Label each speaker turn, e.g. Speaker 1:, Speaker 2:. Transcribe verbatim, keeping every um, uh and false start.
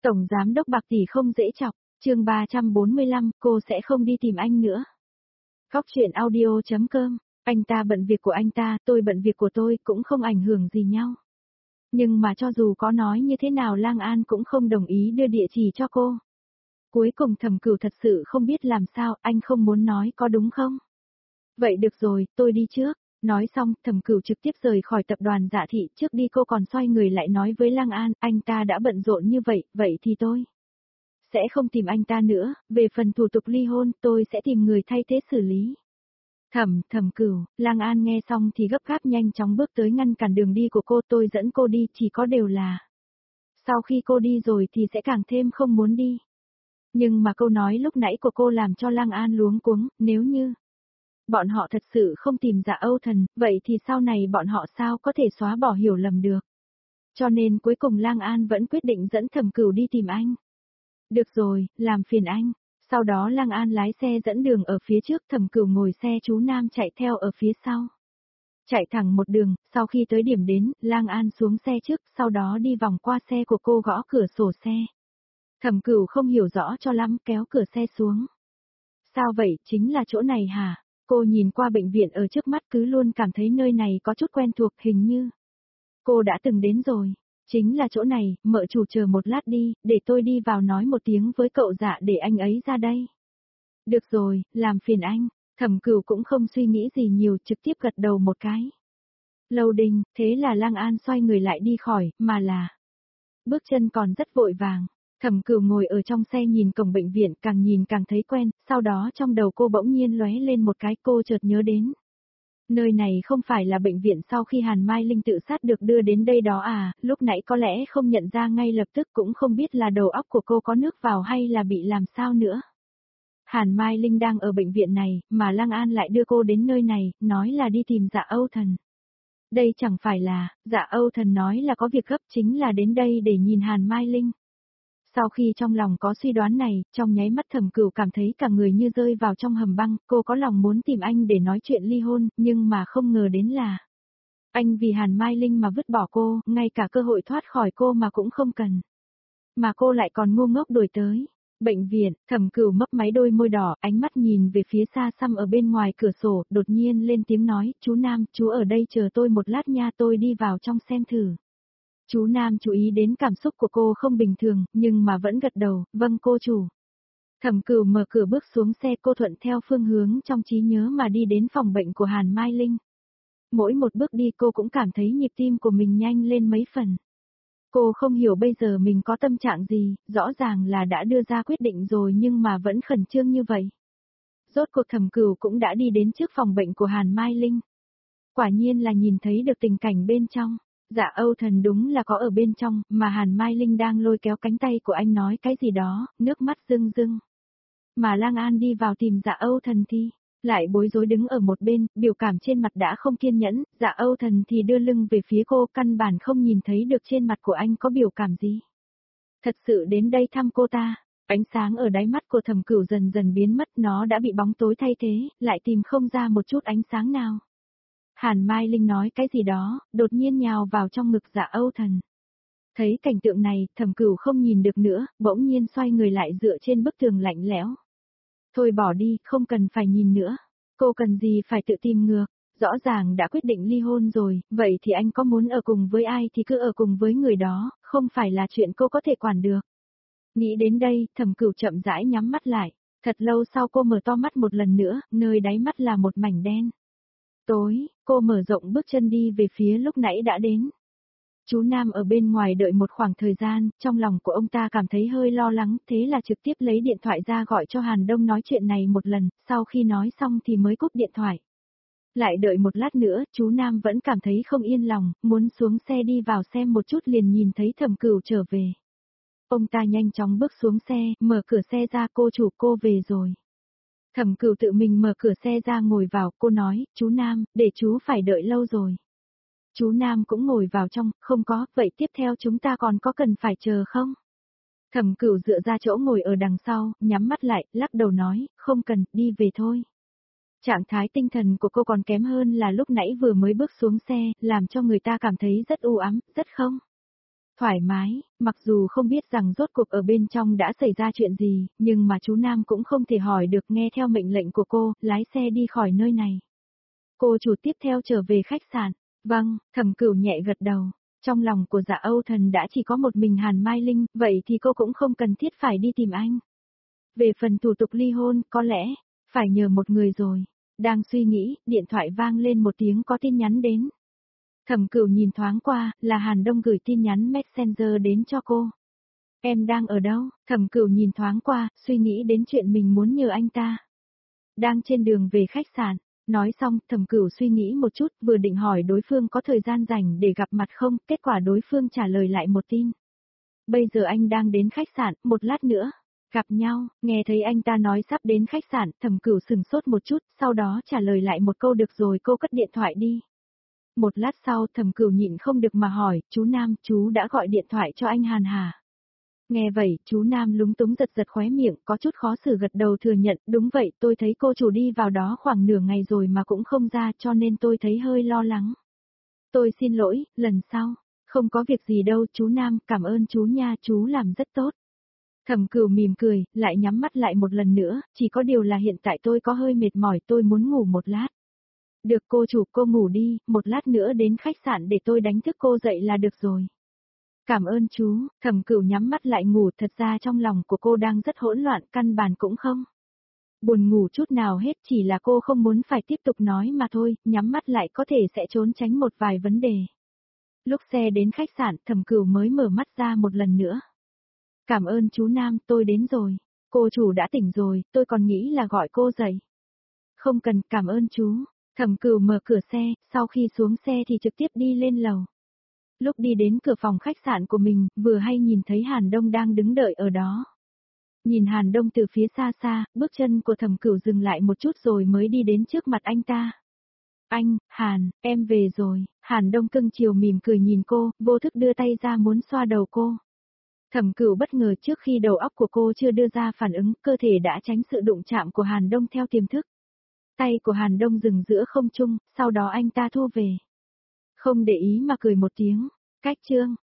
Speaker 1: Tổng giám đốc Bạc tỷ không dễ chọc, chương ba trăm bốn mươi lăm, cô sẽ không đi tìm anh nữa. Góc truyện audio chấm com, anh ta bận việc của anh ta, tôi bận việc của tôi, cũng không ảnh hưởng gì nhau. Nhưng mà cho dù có nói như thế nào Lang An cũng không đồng ý đưa địa chỉ cho cô. Cuối cùng Thẩm Cửu thật sự không biết làm sao, anh không muốn nói có đúng không? Vậy được rồi, tôi đi trước. Nói xong, Thẩm Cửu trực tiếp rời khỏi tập đoàn Dạ Thị, trước đi cô còn xoay người lại nói với Lang An, anh ta đã bận rộn như vậy, vậy thì tôi sẽ không tìm anh ta nữa, về phần thủ tục ly hôn, tôi sẽ tìm người thay thế xử lý. Thẩm, Thẩm Cửu, Lang An nghe xong thì gấp gáp nhanh chóng bước tới ngăn cản đường đi của cô, tôi dẫn cô đi, chỉ có đều là sau khi cô đi rồi thì sẽ càng thêm không muốn đi. Nhưng mà câu nói lúc nãy của cô làm cho Lang An luống cuống, nếu như bọn họ thật sự không tìm Dạ Âu Thần, vậy thì sau này bọn họ sao có thể xóa bỏ hiểu lầm được. Cho nên cuối cùng Lang An vẫn quyết định dẫn Thẩm Cửu đi tìm anh. Được rồi, làm phiền anh. Sau đó Lang An lái xe dẫn đường ở phía trước, Thẩm Cửu ngồi xe chú Nam chạy theo ở phía sau. Chạy thẳng một đường, sau khi tới điểm đến, Lang An xuống xe trước, sau đó đi vòng qua xe của cô gõ cửa sổ xe. Thẩm Cửu không hiểu rõ cho lắm, kéo cửa xe xuống. Sao vậy, chính là chỗ này hả? Cô nhìn qua bệnh viện ở trước mắt cứ luôn cảm thấy nơi này có chút quen thuộc, hình như cô đã từng đến rồi. Chính là chỗ này, mợ chủ chờ một lát đi, để tôi đi vào nói một tiếng với cậu Dạ để anh ấy ra đây. Được rồi, làm phiền anh. Thẩm Cửu cũng không suy nghĩ gì nhiều, trực tiếp gật đầu một cái. Lâu Đình, thế là Lang An xoay người lại đi khỏi, mà là bước chân còn rất vội vàng. Thẩm Cửu ngồi ở trong xe nhìn cổng bệnh viện, càng nhìn càng thấy quen, sau đó trong đầu cô bỗng nhiên lóe lên một cái, cô chợt nhớ đến. Nơi này không phải là bệnh viện sau khi Hàn Mai Linh tự sát được đưa đến đây đó à, lúc nãy có lẽ không nhận ra ngay lập tức, cũng không biết là đầu óc của cô có nước vào hay là bị làm sao nữa. Hàn Mai Linh đang ở bệnh viện này, mà Lang An lại đưa cô đến nơi này, nói là đi tìm Dạ Âu Thần. Đây chẳng phải là, Dạ Âu Thần nói là có việc gấp, chính là đến đây để nhìn Hàn Mai Linh. Sau khi trong lòng có suy đoán này, trong nháy mắt Thẩm Cửu cảm thấy cả người như rơi vào trong hầm băng, cô có lòng muốn tìm anh để nói chuyện ly hôn, nhưng mà không ngờ đến là anh vì Hàn Mai Linh mà vứt bỏ cô, ngay cả cơ hội thoát khỏi cô mà cũng không cần. Mà cô lại còn ngu ngốc đuổi tới. Bệnh viện, Thẩm Cửu mấp máy đôi môi đỏ, ánh mắt nhìn về phía xa xăm ở bên ngoài cửa sổ, đột nhiên lên tiếng nói, chú Nam, chú ở đây chờ tôi một lát nha, tôi đi vào trong xem thử. Chú Nam chú ý đến cảm xúc của cô không bình thường, nhưng mà vẫn gật đầu, vâng cô chủ. Thẩm Cửu mở cửa bước xuống xe, cô thuận theo phương hướng trong trí nhớ mà đi đến phòng bệnh của Hàn Mai Linh. Mỗi một bước đi cô cũng cảm thấy nhịp tim của mình nhanh lên mấy phần. Cô không hiểu bây giờ mình có tâm trạng gì, rõ ràng là đã đưa ra quyết định rồi nhưng mà vẫn khẩn trương như vậy. Rốt cuộc Thẩm Cửu cũng đã đi đến trước phòng bệnh của Hàn Mai Linh. Quả nhiên là nhìn thấy được tình cảnh bên trong. Dạ Âu Thần đúng là có ở bên trong, mà Hàn Mai Linh đang lôi kéo cánh tay của anh nói cái gì đó, nước mắt rưng rưng. Mà Lang An đi vào tìm Dạ Âu Thần thì lại bối rối đứng ở một bên, biểu cảm trên mặt đã không kiên nhẫn, Dạ Âu Thần thì đưa lưng về phía cô, căn bản không nhìn thấy được trên mặt của anh có biểu cảm gì. Thật sự đến đây thăm cô ta, ánh sáng ở đáy mắt của Thẩm Cửu dần dần biến mất, nó đã bị bóng tối thay thế, lại tìm không ra một chút ánh sáng nào. Hàn Mai Linh nói cái gì đó, đột nhiên nhào vào trong ngực Dạ Âu Thần. Thấy cảnh tượng này, Thẩm Cửu không nhìn được nữa, bỗng nhiên xoay người lại dựa trên bức tường lạnh lẽo. Thôi bỏ đi, không cần phải nhìn nữa. Cô cần gì phải tự tìm ngược, rõ ràng đã quyết định ly hôn rồi, vậy thì anh có muốn ở cùng với ai thì cứ ở cùng với người đó, không phải là chuyện cô có thể quản được. Nghĩ đến đây, Thẩm Cửu chậm rãi nhắm mắt lại, thật lâu sau cô mở to mắt một lần nữa, nơi đáy mắt là một mảnh đen. Tối, cô mở rộng bước chân đi về phía lúc nãy đã đến. Chú Nam ở bên ngoài đợi một khoảng thời gian, trong lòng của ông ta cảm thấy hơi lo lắng, thế là trực tiếp lấy điện thoại ra gọi cho Hàn Đông nói chuyện này một lần, sau khi nói xong thì mới cúp điện thoại. Lại đợi một lát nữa, chú Nam vẫn cảm thấy không yên lòng, muốn xuống xe đi vào xem một chút liền nhìn thấy Thẩm Cửu trở về. Ông ta nhanh chóng bước xuống xe, mở cửa xe ra, cô chủ, cô về rồi. Thẩm Cửu tự mình mở cửa xe ra ngồi vào, cô nói, chú Nam, để chú phải đợi lâu rồi. Chú Nam cũng ngồi vào trong, không có, vậy tiếp theo chúng ta còn có cần phải chờ không? Thẩm Cửu dựa ra chỗ ngồi ở đằng sau, nhắm mắt lại, lắc đầu nói, không cần, đi về thôi. Trạng thái tinh thần của cô còn kém hơn là lúc nãy vừa mới bước xuống xe, làm cho người ta cảm thấy rất u ám, rất không Thoải mái, mặc dù không biết rằng rốt cuộc ở bên trong đã xảy ra chuyện gì, nhưng mà chú Nam cũng không thể hỏi được, nghe theo mệnh lệnh của cô, lái xe đi khỏi nơi này. Cô chủ tiếp theo trở về khách sạn. Vâng, Thẩm Cửu nhẹ gật đầu. Trong lòng của Dạ Âu Thần đã chỉ có một mình Hàn Mai Linh, vậy thì cô cũng không cần thiết phải đi tìm anh. Về phần thủ tục ly hôn, có lẽ, phải nhờ một người rồi. Đang suy nghĩ, điện thoại vang lên một tiếng có tin nhắn đến. Thẩm Cửu nhìn thoáng qua, là Hàn Đông gửi tin nhắn Messenger đến cho cô. Em đang ở đâu? Thẩm Cửu nhìn thoáng qua, suy nghĩ đến chuyện mình muốn nhờ anh ta. Đang trên đường về khách sạn. Nói xong, Thẩm Cửu suy nghĩ một chút, vừa định hỏi đối phương có thời gian rảnh để gặp mặt không, kết quả đối phương trả lời lại một tin. Bây giờ anh đang đến khách sạn, một lát nữa. Gặp nhau, nghe thấy anh ta nói sắp đến khách sạn, Thẩm Cửu sừng sốt một chút, sau đó trả lời lại một câu được rồi, cô cất điện thoại đi. Một lát sau, Thẩm Cửu nhịn không được mà hỏi, chú Nam, chú đã gọi điện thoại cho anh Hàn hả? Nghe vậy, chú Nam lúng túng giật giật khóe miệng, có chút khó xử gật đầu thừa nhận, đúng vậy, tôi thấy cô chủ đi vào đó khoảng nửa ngày rồi mà cũng không ra, cho nên tôi thấy hơi lo lắng. Tôi xin lỗi, lần sau, không có việc gì đâu, chú Nam, cảm ơn chú nha, chú làm rất tốt. Thẩm Cửu mỉm cười, lại nhắm mắt lại một lần nữa, chỉ có điều là hiện tại tôi có hơi mệt mỏi, tôi muốn ngủ một lát. Được cô chủ, cô ngủ đi, một lát nữa đến khách sạn để tôi đánh thức cô dậy là được rồi. Cảm ơn chú, Thẩm Cửu nhắm mắt lại ngủ, thật ra trong lòng của cô đang rất hỗn loạn, căn bản cũng không buồn ngủ chút nào hết, chỉ là cô không muốn phải tiếp tục nói mà thôi, nhắm mắt lại có thể sẽ trốn tránh một vài vấn đề. Lúc xe đến khách sạn, Thẩm Cửu mới mở mắt ra một lần nữa. Cảm ơn chú Nam, tôi đến rồi. Cô chủ đã tỉnh rồi, tôi còn nghĩ là gọi cô dậy. Không cần, cảm ơn chú. Thẩm Cửu mở cửa xe, sau khi xuống xe thì trực tiếp đi lên lầu. Lúc đi đến cửa phòng khách sạn của mình, vừa hay nhìn thấy Hàn Đông đang đứng đợi ở đó. Nhìn Hàn Đông từ phía xa xa, bước chân của Thẩm Cửu dừng lại một chút rồi mới đi đến trước mặt anh ta. Anh, Hàn, em về rồi. Hàn Đông cưng chiều mỉm cười nhìn cô, vô thức đưa tay ra muốn xoa đầu cô. Thẩm Cửu bất ngờ trước khi đầu óc của cô chưa đưa ra phản ứng, cơ thể đã tránh sự đụng chạm của Hàn Đông theo tiềm thức. Tay của Hàn Đông dừng giữa không trung, sau đó anh ta thu về. Không để ý mà cười một tiếng. Cách chương.